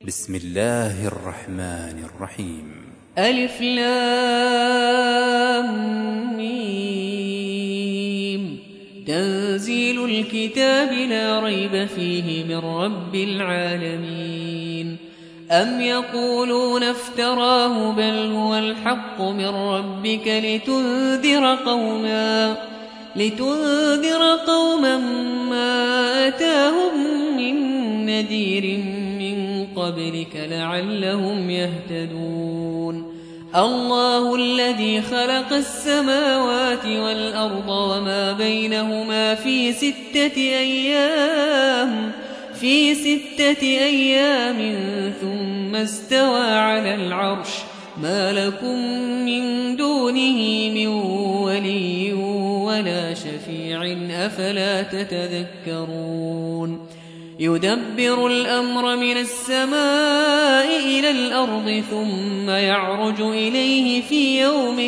بسم الله الرحمن الرحيم. ألف لام ميم. تنزيل الكتاب لا ريب فيه من رب العالمين. أم يقولون افتراه بل هو الحق من ربك لتنذر قوما ما أتاهم من نذير من قبلك لعلهم يهتدون. الله الذي خلق السماوات والأرض وما بينهما في ستة أيام ثم استوى على العرش. ما لكم من دونه من ولي ولا شفيع أفلا تتذكرون. يدبر الأمر من السماء إلى الأرض ثم يعرج إليه في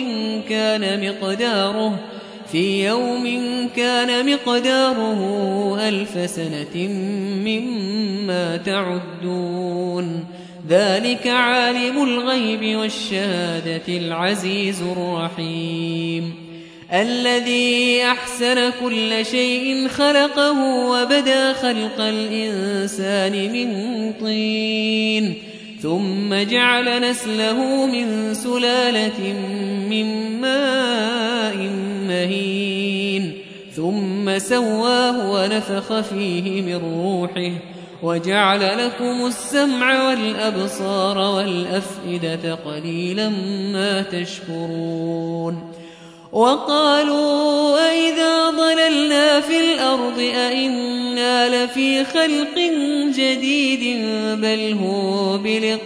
يوم كان مقداره 1000 سنة مما تعدون. ذلك عالم الغيب والشهادة العزيز الرحيم. الذي أحسن كل شيء خلقه وبدأ خلق الإنسان من طين ثم جعل نسله من سلالة من ماء مهين ثم سواه ونفخ فيه من روحه وجعل لكم السمع والأبصار والأفئدة قليلا ما تشكرون. وقالوا أئذا ضللنا في الأرض أئنا لفي خلق جديد بل هم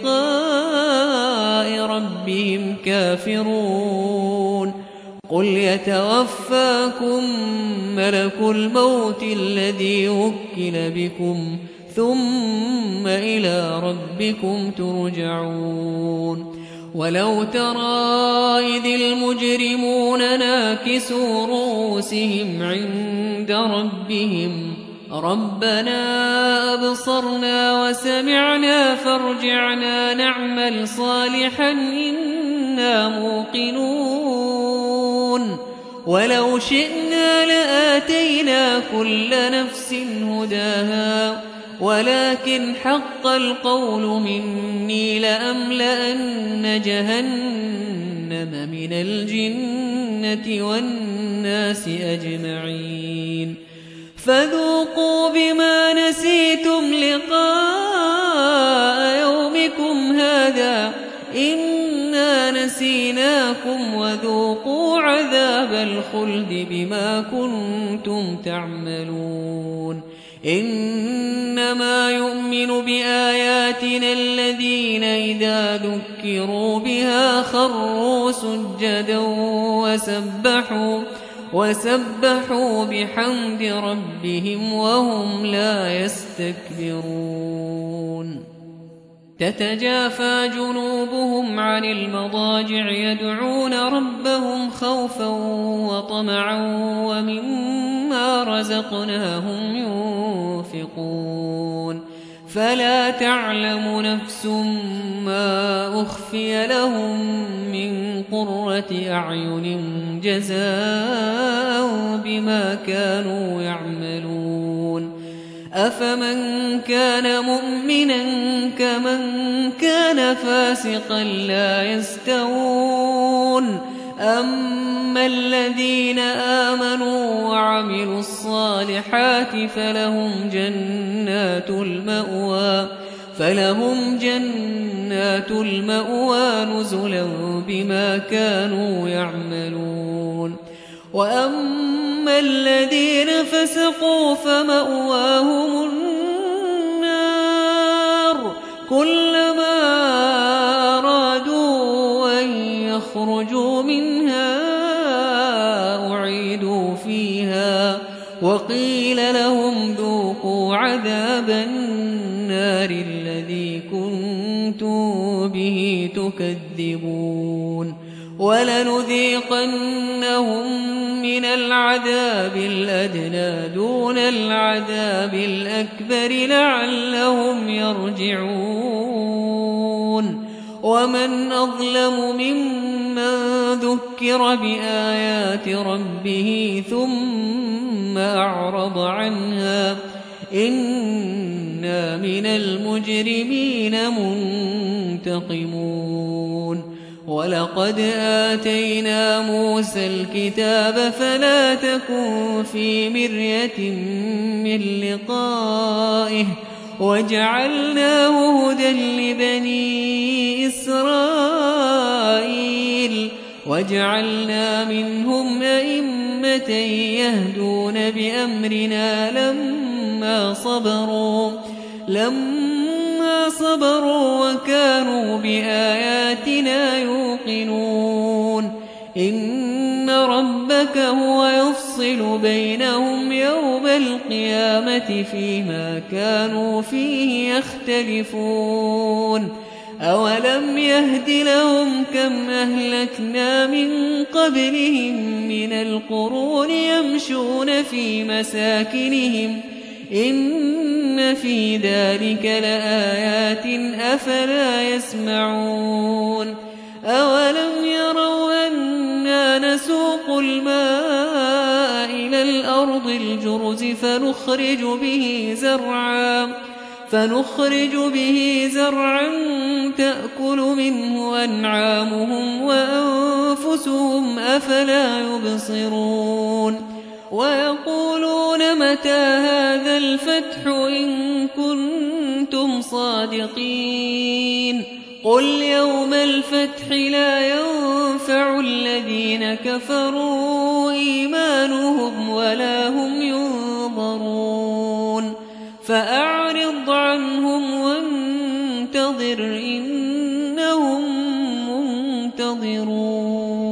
بلقاء ربهم كافرون. قل يتوفاكم ملك الموت الذي وكل بكم ثم إلى ربكم ترجعون. ولو ترى إذ المجرمون ناكسوا رؤوسهم عند ربهم ربنا أبصرنا وسمعنا فارجعنا نعمل صالحا إنا موقنون. ولو شئنا لآتينا كل نفس هداها ولكن حق القول مني لأملأن جهنم من الجنة والناس أجمعين. فذوقوا بما نسيتم لقاء يومكم هذا إنا نسيناكم وذوقوا عذاب الخلد بما كنتم تعملون. إنما يؤمن بآياتنا الذين إذا ذكروا بها خروا سجدا وسبحوا بحمد ربهم وهم لا يستكبرون. تتجافى جنوبهم عن المضاجع يدعون ربهم خوفا وطمعا ومما رزقناهم ينفقون. فلا تعلم نفس ما أخفي لهم من قرة أعين جزاء بما كانوا يعملون. أفمن كان مؤمنا كمن كان فاسقا لا يستوون. أما الذين آمنوا وعملوا الصالحات فلهم جنات المأوى نزلا بما كانوا يعملون. وأما الذين فسقوا فمأواهم النار كلما أرادوا أن يخرجوا منها أعيدوا فيها وقيل لهم ذوقوا عذاب النار الذي كنتم به تكذبون. ولنذيقنهم من العذاب الأدنى دون العذاب الأكبر لعلهم يرجعون. ومن أظلم ممن ذكر بآيات ربه ثم أعرض عنها إنا من المجرمين منتقمون ولقد آتينا موسى الكتاب فلا تكن في مرية من لقائه وجعلناه هدى لبني إسرائيل وجعلنا منهم أئمة يهدون بأمرنا لما صبروا وكانوا بآياتنا يوقنون إن ربك هو يفصل بينهم يوم القيامة فيما كانوا فيه يختلفون أولم يهد لهم كم أهلكنا من قبلهم من القرون يمشون في مساكنهم إن في ذلك لآيات أفلا يسمعون أولم يروا أنا نسوق الماء إلى الأرض الجرز فنخرج به زرعا تأكل منه أنعامهم وأنفسهم أفلا يبصرون ويقولون متى هذا الفتح إن كنتم صادقين قل يوم الفتح لا ينفع الذين كفروا إيمانهم ولا هم ينظرون فأعرض عنهم وانتظر إنهم منتظرون